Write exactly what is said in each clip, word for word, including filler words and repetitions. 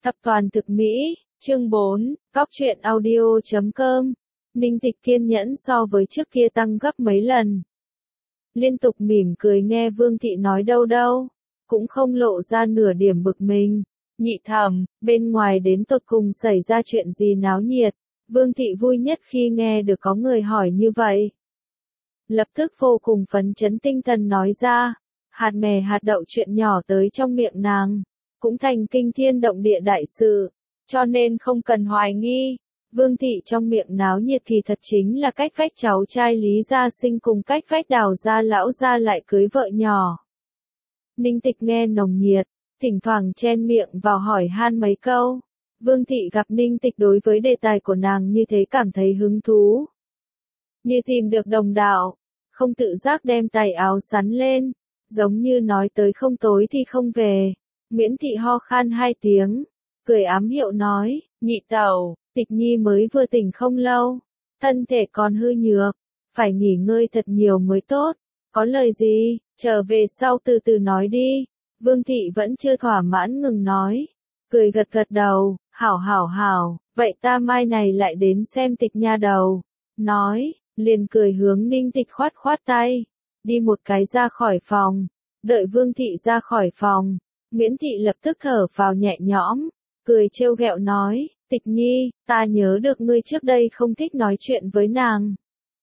Tập toàn thực mỹ, chương bốn, cóc truyện audio chấm com. Ninh Tịch kiên nhẫn so với trước kia tăng gấp mấy lần. Liên tục mỉm cười nghe Vương Thị nói đâu đâu, cũng không lộ ra nửa điểm bực mình. Nhị thẩm, bên ngoài đến tột cùng xảy ra chuyện gì náo nhiệt, Vương Thị vui nhất khi nghe được có người hỏi như vậy. Lập tức vô cùng phấn chấn tinh thần nói ra, hạt mè hạt đậu chuyện nhỏ tới trong miệng nàng, cũng thành kinh thiên động địa đại sự, cho nên không cần hoài nghi. Vương Thị trong miệng náo nhiệt thì thật chính là cách vách cháu trai Lý Gia Sinh cùng cách vách Đào gia lão gia lại cưới vợ nhỏ. Ninh Tịch nghe nồng nhiệt, thỉnh thoảng chen miệng vào hỏi han mấy câu. Vương Thị gặp Ninh Tịch đối với đề tài của nàng như thế cảm thấy hứng thú. Như tìm được đồng đạo, không tự giác đem tay áo sắn lên, giống như nói tới không tối thì không về. Miễn Thị ho khan hai tiếng, cười ám hiệu nói, nhị tẩu, Tịch Nhi mới vừa tỉnh không lâu, thân thể còn hư nhược, phải nghỉ ngơi thật nhiều mới tốt, có lời gì, trở về sau từ từ nói đi. Vương Thị vẫn chưa thỏa mãn ngừng nói, cười gật gật đầu, hảo hảo hảo, vậy ta mai này lại đến xem Tịch nha đầu. Nói, liền cười hướng Ninh Tịch khoát khoát tay, đi một cái ra khỏi phòng. Đợi Vương Thị ra khỏi phòng, Miễn Thị lập tức thở vào nhẹ nhõm, cười trêu ghẹo nói, Tịch Nhi, ta nhớ được ngươi trước đây không thích nói chuyện với nàng.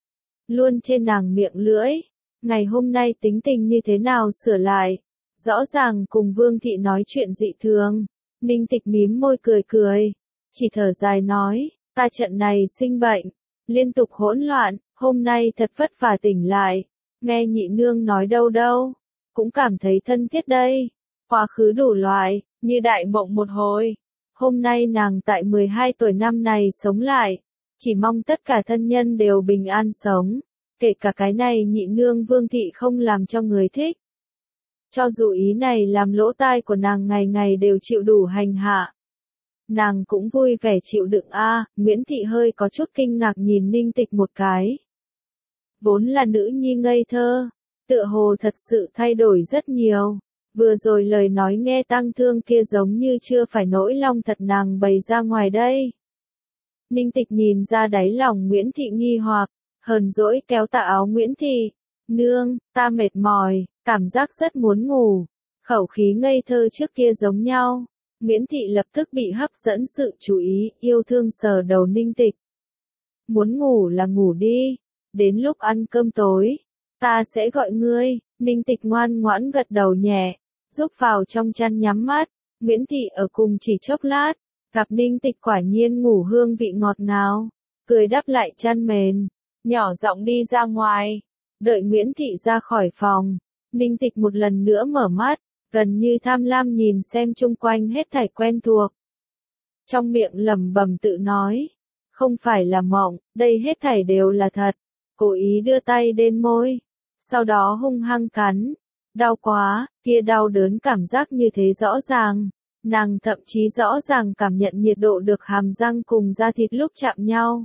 Luôn trên nàng miệng lưỡi, ngày hôm nay tính tình như thế nào sửa lại, rõ ràng cùng Vương Thị nói chuyện dị thường. Ninh Tịch mím môi cười cười, chỉ thở dài nói, ta trận này sinh bệnh, liên tục hỗn loạn, hôm nay thật vất vả tỉnh lại, nghe nhị nương nói đâu đâu, cũng cảm thấy thân thiết đây, quá khứ đủ loại, như đại mộng một hồi. Hôm nay nàng tại mười hai tuổi năm này sống lại, chỉ mong tất cả thân nhân đều bình an sống, kể cả cái này nhị nương Vương Thị không làm cho người thích. Cho dù ý này làm lỗ tai của nàng ngày ngày đều chịu đủ hành hạ, nàng cũng vui vẻ chịu đựng a. À, Miễn Thị hơi có chút kinh ngạc nhìn Ninh Tịch một cái. Vốn là nữ nhi ngây thơ, tựa hồ thật sự thay đổi rất nhiều. Vừa rồi lời nói nghe tang thương kia giống như chưa phải nỗi lòng thật nàng bày ra ngoài đây. Ninh Tịch nhìn ra đáy lòng Nguyễn Thị nghi hoặc, hờn dỗi kéo tà áo Nguyễn Thị. Nương, ta mệt mỏi, cảm giác rất muốn ngủ. Khẩu khí ngây thơ trước kia giống nhau. Nguyễn Thị lập tức bị hấp dẫn sự chú ý, yêu thương sờ đầu Ninh Tịch. Muốn ngủ là ngủ đi, đến lúc ăn cơm tối, ta sẽ gọi ngươi. Ninh Tịch ngoan ngoãn gật đầu nhẹ, giúp vào trong chăn nhắm mắt. Nguyễn Thị ở cùng chỉ chốc lát, gặp Ninh Tịch quả nhiên ngủ hương vị ngọt ngào, cười đắp lại chăn mền, nhỏ giọng đi ra ngoài. Đợi Nguyễn Thị ra khỏi phòng, Ninh Tịch một lần nữa mở mắt, gần như tham lam nhìn xem chung quanh hết thảy quen thuộc. Trong miệng lẩm bẩm tự nói, không phải là mộng, đây hết thảy đều là thật. Cố ý đưa tay lên môi, sau đó hung hăng cắn. Đau quá, kia đau đớn cảm giác như thế rõ ràng. Nàng thậm chí rõ ràng cảm nhận nhiệt độ được hàm răng cùng da thịt lúc chạm nhau.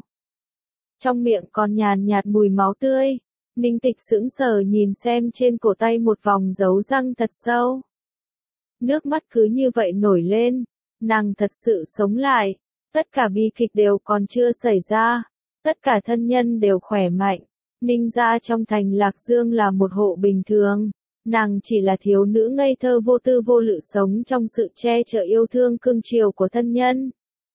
Trong miệng còn nhàn nhạt mùi máu tươi. Ninh Tịch sững sờ nhìn xem trên cổ tay một vòng dấu răng thật sâu. Nước mắt cứ như vậy nổi lên. Nàng thật sự sống lại. Tất cả bi kịch đều còn chưa xảy ra. Tất cả thân nhân đều khỏe mạnh. Ninh gia trong thành Lạc Dương là một hộ bình thường. Nàng chỉ là thiếu nữ ngây thơ vô tư vô lự sống trong sự che chở yêu thương cưng chiều của thân nhân.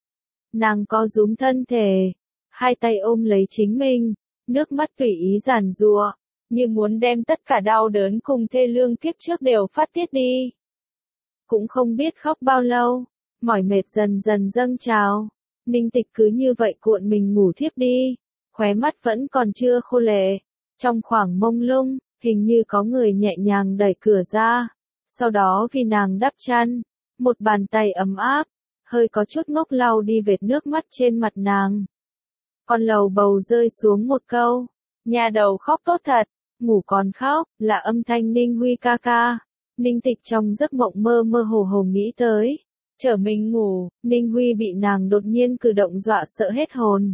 Nàng co rúm thân thể, hai tay ôm lấy chính mình, nước mắt tùy ý giàn giụa, như muốn đem tất cả đau đớn cùng thê lương kiếp trước đều phát tiết đi. Cũng không biết khóc bao lâu, mỏi mệt dần dần dâng trào, Ninh Tịch cứ như vậy cuộn mình ngủ thiếp đi, khóe mắt vẫn còn chưa khô lệ, trong khoảng mông lung. Hình như có người nhẹ nhàng đẩy cửa ra, sau đó vì nàng đắp chăn, một bàn tay ấm áp, hơi có chút ngốc lau đi vệt nước mắt trên mặt nàng. Con lầu bầu rơi xuống một câu, nhà đầu khóc tốt thật, ngủ còn khóc, là âm thanh Ninh Huy ca ca. Ninh Tịch trong giấc mộng mơ mơ hồ hồ nghĩ tới, chở mình ngủ, Ninh Huy bị nàng đột nhiên cử động dọa sợ hết hồn.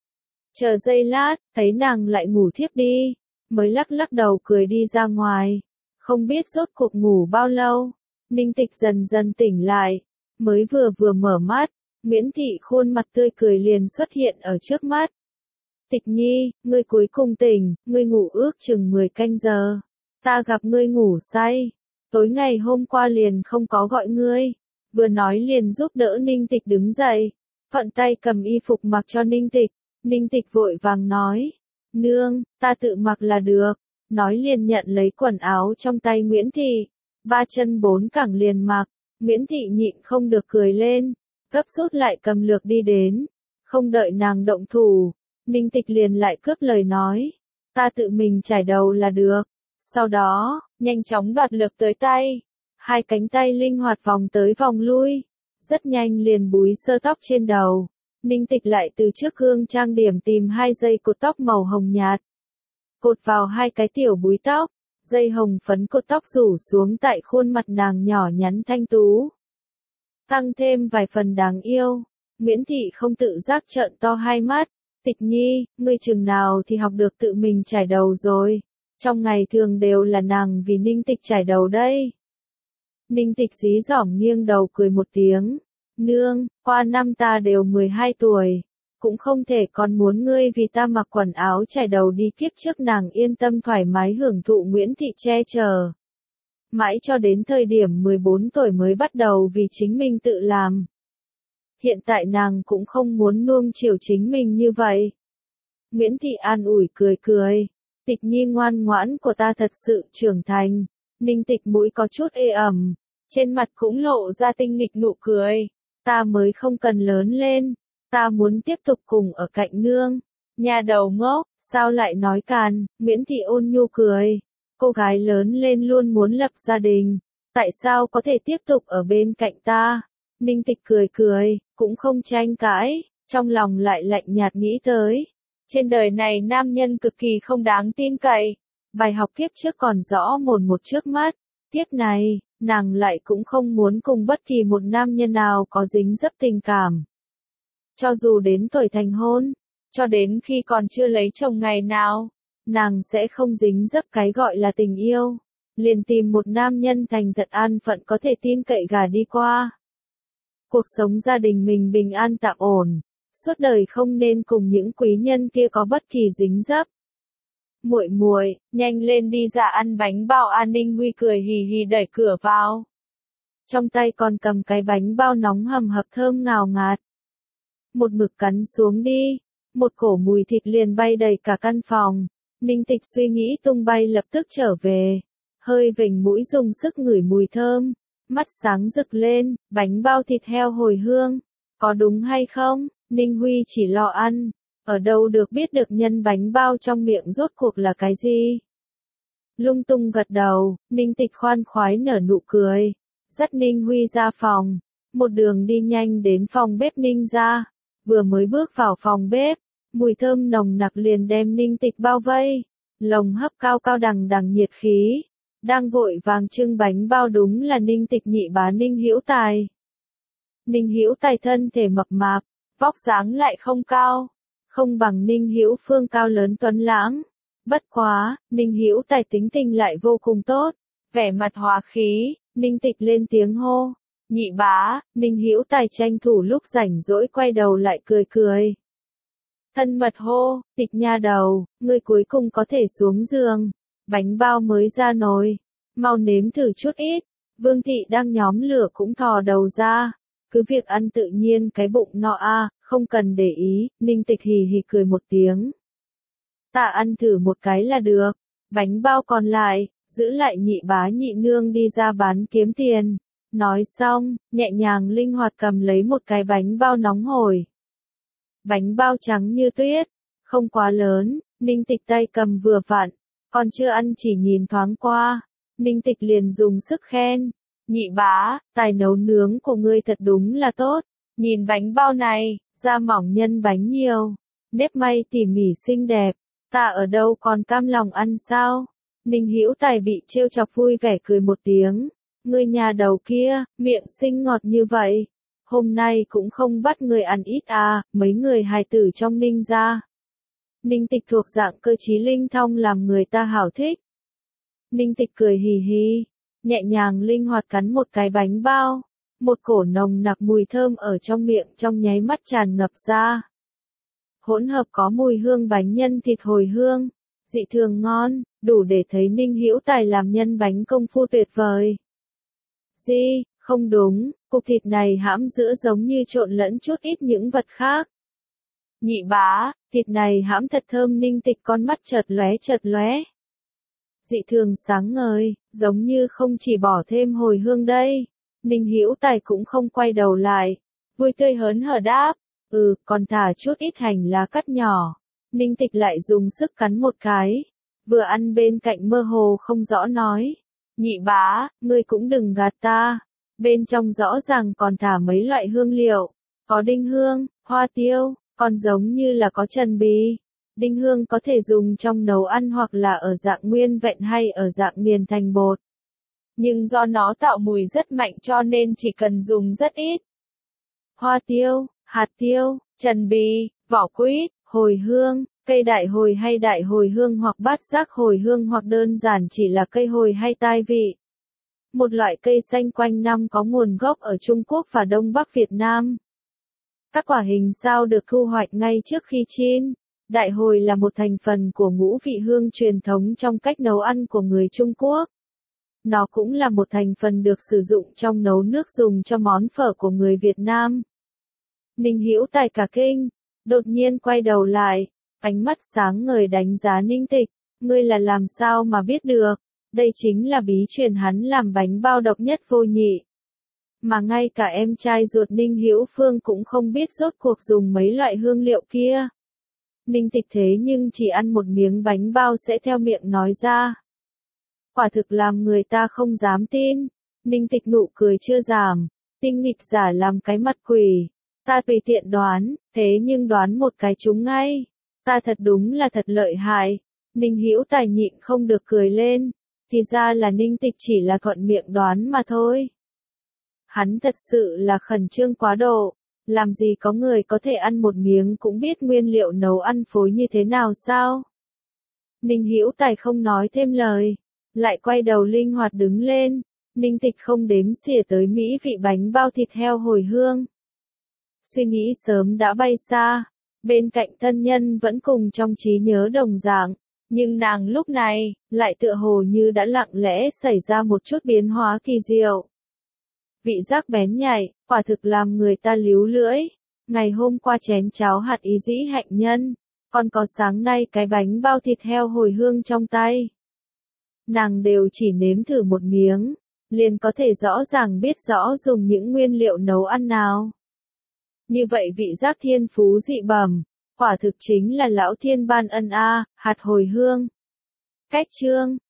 Chờ giây lát, thấy nàng lại ngủ thiếp đi. Mới lắc lắc đầu cười đi ra ngoài, không biết rốt cuộc ngủ bao lâu. Ninh Tịch dần dần tỉnh lại, Mới vừa vừa mở mắt, Nguyễn Thị khuôn mặt tươi cười liền xuất hiện ở trước mắt. Tịch Nhi, ngươi cuối cùng tỉnh, ngươi ngủ ước chừng mười canh giờ. Ta gặp ngươi ngủ say. Tối ngày hôm qua liền không có gọi ngươi. Vừa nói liền giúp đỡ Ninh Tịch đứng dậy. Thuận tay cầm y phục mặc cho Ninh Tịch. Ninh Tịch vội vàng nói. Nương, ta tự mặc là được. Nói liền nhận lấy quần áo trong tay Nguyễn Thị. Ba chân bốn cẳng liền mặc. Nguyễn Thị nhịn không được cười lên. Gấp rút lại cầm lược đi đến. Không đợi nàng động thủ. Ninh Tịch liền lại cướp lời nói. Ta tự mình trải đầu là được. Sau đó, nhanh chóng đoạt lược tới tay. Hai cánh tay linh hoạt vòng tới vòng lui. Rất nhanh liền búi sơ tóc trên đầu. Ninh Tịch lại từ trước gương trang điểm tìm hai dây cột tóc màu hồng nhạt. Cột vào hai cái tiểu búi tóc. Dây hồng phấn cột tóc rủ xuống tại khuôn mặt nàng nhỏ nhắn thanh tú. Tăng thêm vài phần đáng yêu. Nguyễn Thị không tự giác trợn to hai mắt. Tịch Nhi, ngươi chừng nào thì học được tự mình trải đầu rồi. Trong ngày thường đều là nàng vì Ninh Tịch trải đầu đây. Ninh Tịch dí dỏm nghiêng đầu cười một tiếng. Nương, qua năm ta đều mười hai tuổi. Cũng không thể còn muốn ngươi vì ta mặc quần áo trải đầu đi kiếp trước. Nàng yên tâm thoải mái hưởng thụ Nguyễn Thị che chở. Mãi cho đến thời điểm mười bốn tuổi mới bắt đầu vì chính mình tự làm. Hiện tại nàng cũng không muốn nuông chiều chính mình như vậy. Nguyễn Thị an ủi cười cười. Tịch Nhi ngoan ngoãn của ta thật sự trưởng thành. Ninh Tịch mũi có chút ê ẩm. Trên mặt cũng lộ ra tinh nghịch nụ cười. Ta mới không cần lớn lên. Ta muốn tiếp tục cùng ở cạnh nương. Nhà đầu ngốc, sao lại nói càn. Nguyễn Thị ôn nhu cười. Cô gái lớn lên luôn muốn lập gia đình. Tại sao có thể tiếp tục ở bên cạnh ta? Ninh Tịch cười cười, cũng không tranh cãi, trong lòng lại lạnh nhạt nghĩ tới. Trên đời này nam nhân cực kỳ không đáng tin cậy. Bài học kiếp trước còn rõ mồn một trước mắt. Kiếp này, nàng lại cũng không muốn cùng bất kỳ một nam nhân nào có dính dấp tình cảm. Cho dù đến tuổi thành hôn, cho đến khi còn chưa lấy chồng ngày nào, nàng sẽ không dính dấp cái gọi là tình yêu. Liền tìm một nam nhân thành thật an phận có thể tin cậy gả đi qua. Cuộc sống gia đình mình bình an tạm ổn, suốt đời không nên cùng những quý nhân kia có bất kỳ dính dấp. Muội muội, nhanh lên đi ra ăn bánh bao. An Ninh Huy cười hì hì đẩy cửa vào. Trong tay còn cầm cái bánh bao nóng hầm hập thơm ngào ngạt. Một mực cắn xuống đi, một cổ mùi thịt liền bay đầy cả căn phòng. Ninh Tịch suy nghĩ tung bay lập tức trở về, hơi vểnh mũi dùng sức ngửi mùi thơm. Mắt sáng rực lên, bánh bao thịt heo hồi hương. Có đúng hay không? Ninh Huy chỉ lo ăn. Ở đâu được biết được nhân bánh bao trong miệng rốt cuộc là cái gì? Lung tung gật đầu, Ninh Tịch khoan khoái nở nụ cười. Dắt Ninh Huy ra phòng. Một đường đi nhanh đến phòng bếp Ninh ra. Vừa mới bước vào phòng bếp, mùi thơm nồng nặc liền đem Ninh Tịch bao vây. Lồng hấp cao cao đằng đằng nhiệt khí. Đang vội vàng trưng bánh bao đúng là Ninh Tịch nhị bá Ninh Hữu Tài. Ninh Hữu Tài thân thể mập mạp, vóc dáng lại không cao, không bằng Ninh Hữu Phương cao lớn tuấn lãng. Bất quá, Ninh Hữu Tài tính tình lại vô cùng tốt, vẻ mặt hòa khí. Ninh Tịch lên tiếng hô, nhị bá. Ninh Hữu Tài tranh thủ lúc rảnh rỗi quay đầu lại cười cười. Thân mật hô, Tịch nha đầu, ngươi cuối cùng có thể xuống giường. Bánh bao mới ra nồi, mau nếm thử chút ít. Vương Thị đang nhóm lửa cũng thò đầu ra. Cứ việc ăn tự nhiên cái bụng no a, không cần để ý. Ninh Tịch hì hì cười một tiếng. Ta ăn thử một cái là được. Bánh bao còn lại, giữ lại nhị bá nhị nương đi ra bán kiếm tiền. Nói xong, nhẹ nhàng linh hoạt cầm lấy một cái bánh bao nóng hổi. Bánh bao trắng như tuyết, không quá lớn. Ninh Tịch tay cầm vừa vặn. Còn chưa ăn chỉ nhìn thoáng qua, Ninh Tịch liền dùng sức khen. Nhị bá, tài nấu nướng của ngươi thật đúng là tốt. Nhìn bánh bao này, da mỏng nhân bánh nhiều, nếp may tỉ mỉ xinh đẹp. Ta ở đâu còn cam lòng ăn sao? Ninh Hữu Tài bị trêu chọc vui vẻ cười một tiếng. Ngươi nhà đầu kia, miệng xinh ngọt như vậy. Hôm nay cũng không bắt người ăn ít à, mấy người hài tử trong Ninh gia. Ninh Tịch thuộc dạng cơ trí linh thông làm người ta hảo thích. Ninh Tịch cười hì hì, nhẹ nhàng linh hoạt cắn một cái bánh bao. một cổ nồng nặc mùi thơm ở trong miệng trong nháy mắt tràn ngập ra. Hỗn hợp có mùi hương bánh nhân thịt hồi hương, dị thường ngon, đủ để thấy Ninh Hữu Tài làm nhân bánh công phu tuyệt vời. Gì, không đúng, cục thịt này hãm giữa giống như trộn lẫn chút ít những vật khác. Nhị bá, thịt này hãm thật thơm. Ninh Tịch con mắt chợt lóe chợt lóe. Dị thường sáng ngời, giống như không chỉ bỏ thêm hồi hương đây. Ninh Hữu Tài cũng không quay đầu lại, vui tươi hớn hở đáp, ừ, còn thả chút ít hành lá cắt nhỏ. Ninh Tịch lại dùng sức cắn một cái, vừa ăn bên cạnh mơ hồ không rõ nói, nhị bá, ngươi cũng đừng gạt ta, bên trong rõ ràng còn thả mấy loại hương liệu, có đinh hương, hoa tiêu, còn giống như là có trần bì. Đinh hương có thể dùng trong nấu ăn hoặc là ở dạng nguyên vẹn hay ở dạng nghiền thành bột. Nhưng do nó tạo mùi rất mạnh cho nên chỉ cần dùng rất ít. Hoa tiêu, hạt tiêu, trần bì, vỏ quýt, hồi hương, cây đại hồi hay đại hồi hương hoặc bát giác hồi hương hoặc đơn giản chỉ là cây hồi hay tai vị. Một loại cây xanh quanh năm có nguồn gốc ở Trung Quốc và Đông Bắc Việt Nam. Các quả hình sao được thu hoạch ngay trước khi chiên. Đại hồi là một thành phần của ngũ vị hương truyền thống trong cách nấu ăn của người Trung Quốc. Nó cũng là một thành phần được sử dụng trong nấu nước dùng cho món phở của người Việt Nam. Ninh Hữu Tài cả kinh, đột nhiên quay đầu lại, ánh mắt sáng ngời đánh giá Ninh Tịch, ngươi là làm sao mà biết được, đây chính là bí truyền hắn làm bánh bao độc nhất vô nhị. Mà ngay cả em trai ruột Ninh Hữu Phương cũng không biết rốt cuộc dùng mấy loại hương liệu kia. Ninh Tịch thế nhưng chỉ ăn một miếng bánh bao sẽ theo miệng nói ra. Quả thực làm người ta không dám tin. Ninh Tịch nụ cười chưa giảm, tinh nghịch giả làm cái mặt quỷ. Ta tùy tiện đoán, thế nhưng đoán một cái trúng ngay. Ta thật đúng là thật lợi hại. Ninh Hữu Tài nhịn không được cười lên. Thì ra là Ninh Tịch chỉ là thuận miệng đoán mà thôi. Hắn thật sự là khẩn trương quá độ. Làm gì có người có thể ăn một miếng cũng biết nguyên liệu nấu ăn phối như thế nào sao? Ninh Hữu Tài không nói thêm lời, lại quay đầu linh hoạt đứng lên. Ninh Tịch không đếm xỉa tới mỹ vị bánh bao thịt heo hồi hương. Suy nghĩ sớm đã bay xa, bên cạnh thân nhân vẫn cùng trong trí nhớ đồng dạng, nhưng nàng lúc này, lại tựa hồ như đã lặng lẽ xảy ra một chút biến hóa kỳ diệu. Vị giác bén nhạy, quả thực làm người ta líu lưỡi. Ngày hôm qua chén cháo hạt ý dĩ hạnh nhân, còn có sáng nay cái bánh bao thịt heo hồi hương trong tay. Nàng đều chỉ nếm thử một miếng, liền có thể rõ ràng biết rõ dùng những nguyên liệu nấu ăn nào. Như vậy vị giác thiên phú dị bẩm, quả thực chính là lão thiên ban ân a, hạt hồi hương. Cách chương